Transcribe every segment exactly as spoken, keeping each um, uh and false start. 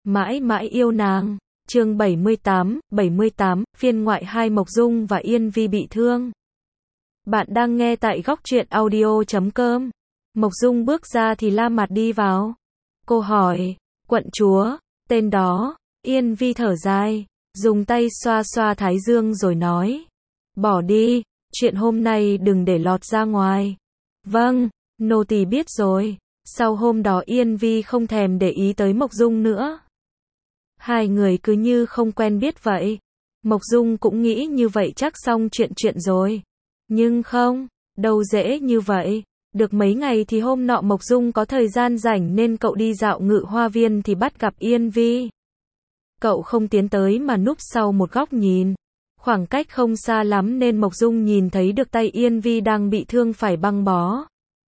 Mãi mãi yêu nàng. Chương bảy mươi tám, bảy mươi tám, phiên ngoại hai Mộc Dung và Yên Vi bị thương. Bạn đang nghe tại góc truyện audio chấm com. Mộc Dung bước ra thì La Mạt đi vào. Cô hỏi, quận chúa, tên đó. Yên Vi thở dài, dùng tay xoa xoa thái dương rồi nói, bỏ đi, chuyện hôm nay đừng để lọt ra ngoài. Vâng, nô tỳ biết rồi. Sau hôm đó Yên Vi không thèm để ý tới Mộc Dung nữa. Hai người cứ như không quen biết vậy. Mộc Dung cũng nghĩ như vậy chắc xong chuyện chuyện rồi. Nhưng không, đâu dễ như vậy. Được mấy ngày thì hôm nọ Mộc Dung có thời gian rảnh nên cậu đi dạo Ngự Hoa Viên thì bắt gặp Yên Vi. Cậu không tiến tới mà núp sau một góc nhìn. Khoảng cách không xa lắm nên Mộc Dung nhìn thấy được tay Yên Vi đang bị thương phải băng bó.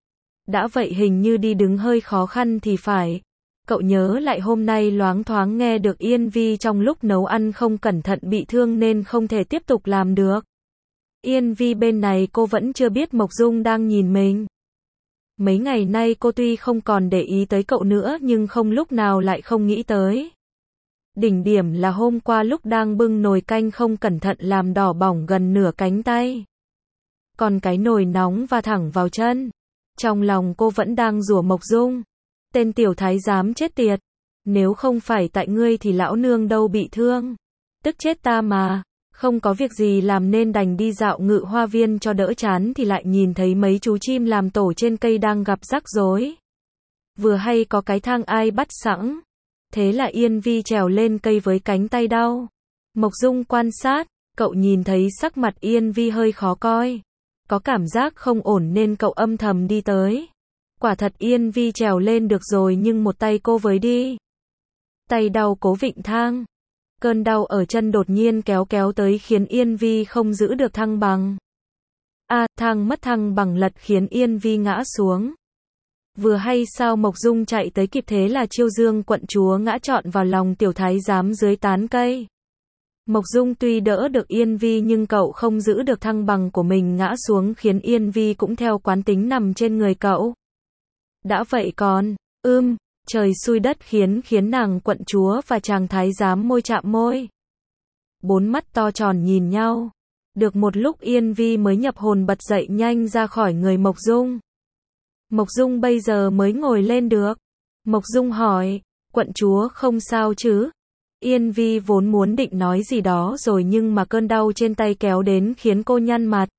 Đã vậy hình như đi đứng hơi khó khăn thì phải. Cậu nhớ lại hôm nay loáng thoáng nghe được Yên Vi trong lúc nấu ăn không cẩn thận bị thương nên không thể tiếp tục làm được. Yên Vi bên này cô vẫn chưa biết Mộc Dung đang nhìn mình. Mấy ngày nay cô tuy không còn để ý tới cậu nữa nhưng không lúc nào lại không nghĩ tới. Đỉnh điểm là hôm qua lúc đang bưng nồi canh không cẩn thận làm đỏ bỏng gần nửa cánh tay. Còn cái nồi nóng và thẳng vào chân. Trong lòng cô vẫn đang rủa Mộc Dung. Tên tiểu thái giám chết tiệt. Nếu không phải tại ngươi thì lão nương đâu bị thương. Tức chết ta mà. Không có việc gì làm nên đành đi dạo Ngự Hoa Viên cho đỡ chán thì lại nhìn thấy mấy chú chim làm tổ trên cây đang gặp rắc rối. Vừa hay có cái thang ai bắt sẵn. Thế là Yên Vi trèo lên cây với cánh tay đau. Mộc Dung quan sát, cậu nhìn thấy sắc mặt Yên Vi hơi khó coi. Có cảm giác không ổn nên cậu âm thầm đi tới. Quả thật Yên Vi trèo lên được rồi nhưng một tay cô với đi. Tay đau cố vịn thang. Cơn đau ở chân đột nhiên kéo kéo tới khiến Yên Vi không giữ được thăng bằng. A, à, thang mất thăng bằng lật khiến Yên Vi ngã xuống. Vừa hay sao Mộc Dung chạy tới kịp thế là Chiêu Dương quận chúa ngã trọn vào lòng tiểu thái giám dưới tán cây. Mộc Dung tuy đỡ được Yên Vi nhưng cậu không giữ được thăng bằng của mình ngã xuống khiến Yên Vi cũng theo quán tính nằm trên người cậu. Đã vậy còn, ưm, trời xui đất khiến khiến nàng quận chúa và chàng thái giám môi chạm môi. Bốn mắt to tròn nhìn nhau. Được một lúc Yên Vi mới nhập hồn bật dậy nhanh ra khỏi người Mộc Dung. Mộc Dung bây giờ mới ngồi lên được. Mộc Dung hỏi, quận chúa không sao chứ? Yên Vi vốn muốn định nói gì đó rồi nhưng mà cơn đau trên tay kéo đến khiến cô nhăn mặt.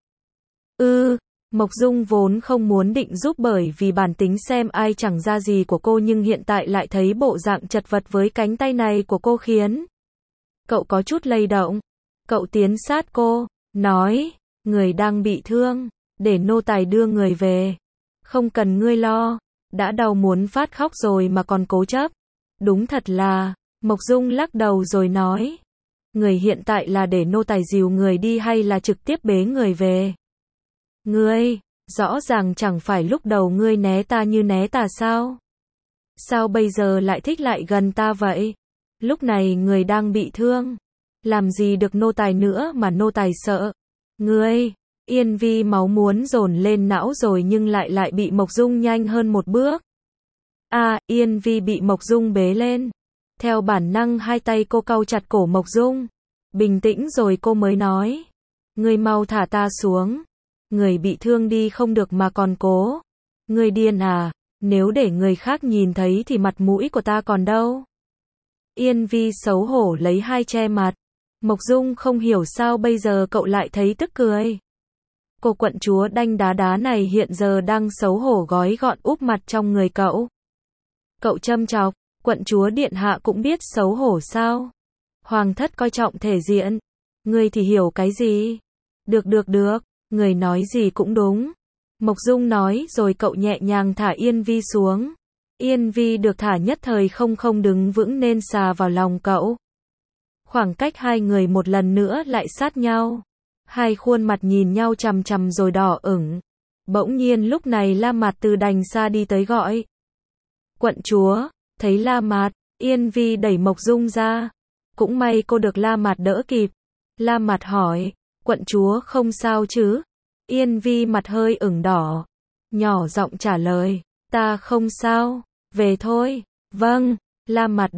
Ư, ừ, Mộc Dung vốn không muốn định giúp bởi vì bản tính xem ai chẳng ra gì của cô nhưng hiện tại lại thấy bộ dạng chật vật với cánh tay này của cô khiến cậu có chút lay động. Cậu tiến sát cô, nói, người đang bị thương, để nô tài đưa người về. Không cần ngươi lo, đã đau muốn phát khóc rồi mà còn cố chấp. Đúng thật là, Mộc Dung lắc đầu rồi nói, người hiện tại là để nô tài dìu người đi hay là trực tiếp bế người về? Ngươi, rõ ràng chẳng phải lúc đầu ngươi né ta như né tà sao? Sao bây giờ lại thích lại gần ta vậy? Lúc này người đang bị thương, làm gì được nô tài nữa mà nô tài sợ. Ngươi, Yên Vi máu muốn dồn lên não rồi nhưng lại lại bị Mộc Dung nhanh hơn một bước. A, à, Yên Vi bị Mộc Dung bế lên. Theo bản năng hai tay cô cau chặt cổ Mộc Dung. Bình tĩnh rồi cô mới nói, ngươi mau thả ta xuống. Người bị thương đi không được mà còn cố. Ngươi điên à, nếu để người khác nhìn thấy thì mặt mũi của ta còn đâu. Yên Vi xấu hổ lấy hai che mặt. Mộc Dung không hiểu sao bây giờ cậu lại thấy tức cười. Cô quận chúa đanh đá đá này hiện giờ đang xấu hổ gói gọn úp mặt trong người cậu. Cậu châm chọc, quận chúa điện hạ cũng biết xấu hổ sao? Hoàng thất coi trọng thể diện. Ngươi thì hiểu cái gì? Được được được, người nói gì cũng đúng. Mộc Dung nói rồi cậu nhẹ nhàng thả Yên Vi xuống. Yên Vi được thả nhất thời không không đứng vững nên xà vào lòng cậu. Khoảng cách hai người một lần nữa lại sát nhau. Hai khuôn mặt nhìn nhau chằm chằm rồi đỏ ửng. Bỗng nhiên lúc này La Mạt từ đành xa đi tới gọi. Quận chúa, thấy La Mạt, Yên Vi đẩy Mộc Dung ra. Cũng may cô được La Mạt đỡ kịp. La Mạt hỏi, quận chúa không sao chứ? Yên Vi mặt hơi ửng đỏ. Nhỏ giọng trả lời, ta không sao, về thôi. Vâng, La Mạt đáp,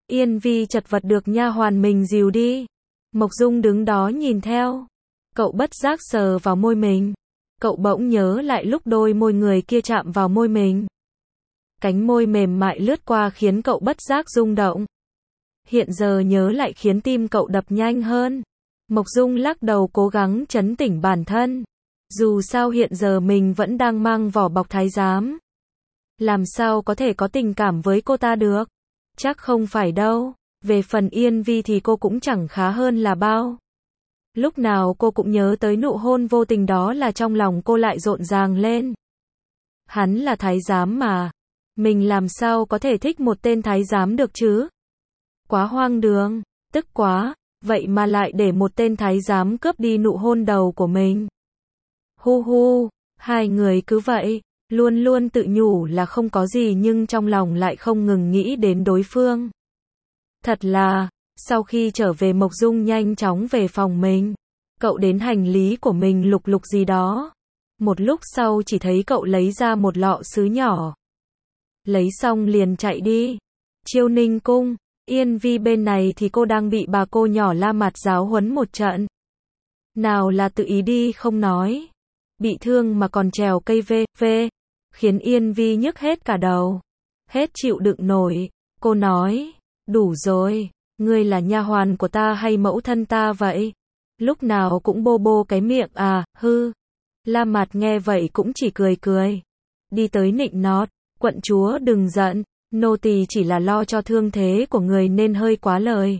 Yên Vi chật vật được nha hoàn mình dìu đi. Mộc Dung đứng đó nhìn theo. Cậu bất giác sờ vào môi mình. Cậu bỗng nhớ lại lúc đôi môi người kia chạm vào môi mình. Cánh môi mềm mại lướt qua khiến cậu bất giác rung động. Hiện giờ nhớ lại khiến tim cậu đập nhanh hơn. Mộc Dung lắc đầu cố gắng trấn tĩnh bản thân. Dù sao hiện giờ mình vẫn đang mang vỏ bọc thái giám. Làm sao có thể có tình cảm với cô ta được? Chắc không phải đâu. Về phần Yên Vi thì cô cũng chẳng khá hơn là bao. Lúc nào cô cũng nhớ tới nụ hôn vô tình đó là trong lòng cô lại rộn ràng lên. Hắn là thái giám mà. Mình làm sao có thể thích một tên thái giám được chứ? Quá hoang đường, tức quá, vậy mà lại để một tên thái giám cướp đi nụ hôn đầu của mình. Hu hu, hai người cứ vậy, luôn luôn tự nhủ là không có gì nhưng trong lòng lại không ngừng nghĩ đến đối phương. Thật là, sau khi trở về Mộc Dung nhanh chóng về phòng mình. Cậu đến hành lý của mình lục lục gì đó. Một lúc sau chỉ thấy cậu lấy ra một lọ sứ nhỏ. Lấy xong liền chạy đi. Chiêu Ninh cung, Yên Vi bên này thì cô đang bị bà cô nhỏ La Mặt giáo huấn một trận. Nào là tự ý đi không nói. Bị thương mà còn trèo cây vê, vê. Khiến Yên Vi nhức hết cả đầu. Hết chịu đựng nổi. Cô nói, đủ rồi. Ngươi là nha hoàn của ta hay mẫu thân ta vậy? Lúc nào cũng bô bô cái miệng à, hư. La Mặt nghe vậy cũng chỉ cười cười. Đi tới nịnh nọt, quận chúa đừng giận, nô tỳ chỉ là lo cho thương thế của người nên hơi quá lời.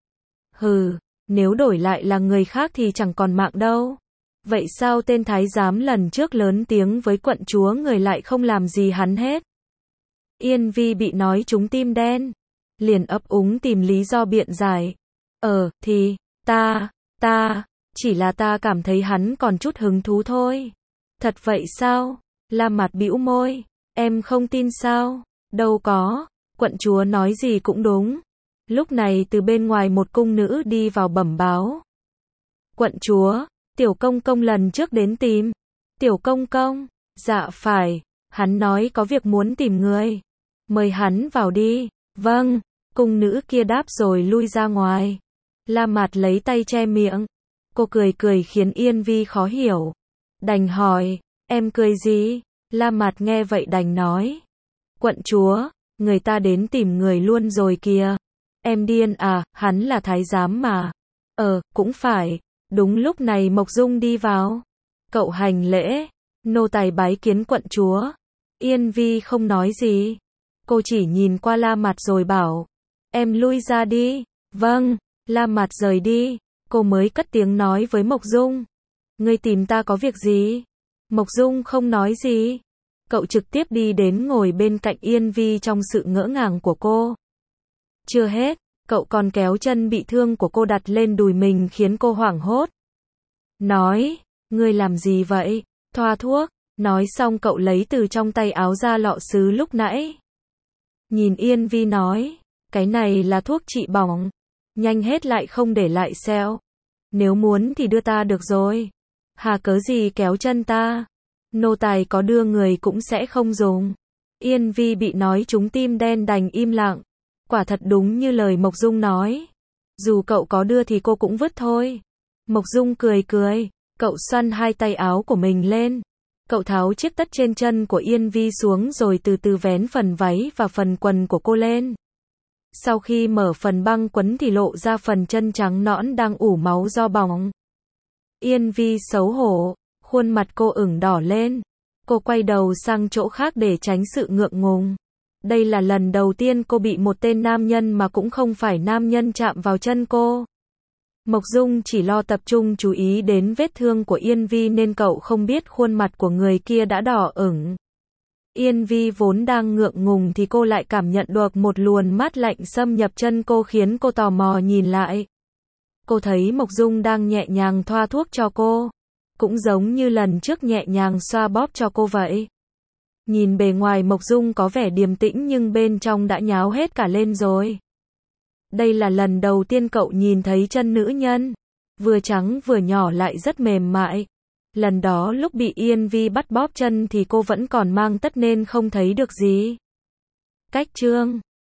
Hừ, nếu đổi lại là người khác thì chẳng còn mạng đâu. Vậy sao tên thái giám lần trước lớn tiếng với quận chúa người lại không làm gì hắn hết? Yên Vi bị nói trúng tim đen. Liền ấp úng tìm lý do biện giải. Ờ, thì, ta, ta, chỉ là ta cảm thấy hắn còn chút hứng thú thôi. Thật vậy sao? La Mặt bĩu môi. Em không tin sao? Đâu có, quận chúa nói gì cũng đúng. Lúc này từ bên ngoài một cung nữ đi vào bẩm báo. Quận chúa, tiểu công công lần trước đến tìm. Tiểu công công, dạ phải, hắn nói có việc muốn tìm người. Mời hắn vào đi. Vâng, cung nữ kia đáp rồi lui ra ngoài. La Mặt lấy tay che miệng. Cô cười cười khiến Yên Vi khó hiểu. Đành hỏi, em cười gì? La Mặt nghe vậy đành nói. Quận chúa, người ta đến tìm người luôn rồi kìa. Em điên à, hắn là thái giám mà. Ờ, cũng phải. Đúng lúc này Mộc Dung đi vào. Cậu hành lễ. Nô tài bái kiến quận chúa. Yên Vi không nói gì. Cô chỉ nhìn qua La Mặt rồi bảo. Em lui ra đi. Vâng, La Mặt rời đi. Cô mới cất tiếng nói với Mộc Dung. Ngươi tìm ta có việc gì? Mộc Dung không nói gì. Cậu trực tiếp đi đến ngồi bên cạnh Yên Vi trong sự ngỡ ngàng của cô. Chưa hết, cậu còn kéo chân bị thương của cô đặt lên đùi mình khiến cô hoảng hốt. Nói, ngươi làm gì vậy? Thoa thuốc. Nói xong cậu lấy từ trong tay áo ra lọ sứ lúc nãy. Nhìn Yên Vi nói, cái này là thuốc trị bỏng. Nhanh hết lại không để lại sẹo. Nếu muốn thì đưa ta được rồi. Hà cớ gì kéo chân ta? Nô tài có đưa người cũng sẽ không dùng. Yên Vi bị nói trúng tim đen đành im lặng. Quả thật đúng như lời Mộc Dung nói. Dù cậu có đưa thì cô cũng vứt thôi. Mộc Dung cười cười. Cậu xoăn hai tay áo của mình lên. Cậu tháo chiếc tất trên chân của Yên Vi xuống rồi từ từ vén phần váy và phần quần của cô lên. Sau khi mở phần băng quấn thì lộ ra phần chân trắng nõn đang ủ máu do bỏng. Yên Vi xấu hổ, khuôn mặt cô ửng đỏ lên. Cô quay đầu sang chỗ khác để tránh sự ngượng ngùng. Đây là lần đầu tiên cô bị một tên nam nhân mà cũng không phải nam nhân chạm vào chân cô. Mộc Dung chỉ lo tập trung chú ý đến vết thương của Yên Vi nên cậu không biết khuôn mặt của người kia đã đỏ ửng. Yên Vi vốn đang ngượng ngùng thì cô lại cảm nhận được một luồng mát lạnh xâm nhập chân cô khiến cô tò mò nhìn lại. Cô thấy Mộc Dung đang nhẹ nhàng thoa thuốc cho cô. Cũng giống như lần trước nhẹ nhàng xoa bóp cho cô vậy. Nhìn bề ngoài Mộc Dung có vẻ điềm tĩnh nhưng bên trong đã nháo hết cả lên rồi. Đây là lần đầu tiên cậu nhìn thấy chân nữ nhân. Vừa trắng vừa nhỏ lại rất mềm mại. Lần đó lúc bị Yên Vi bắt bóp chân thì cô vẫn còn mang tất nên không thấy được gì. Cách chương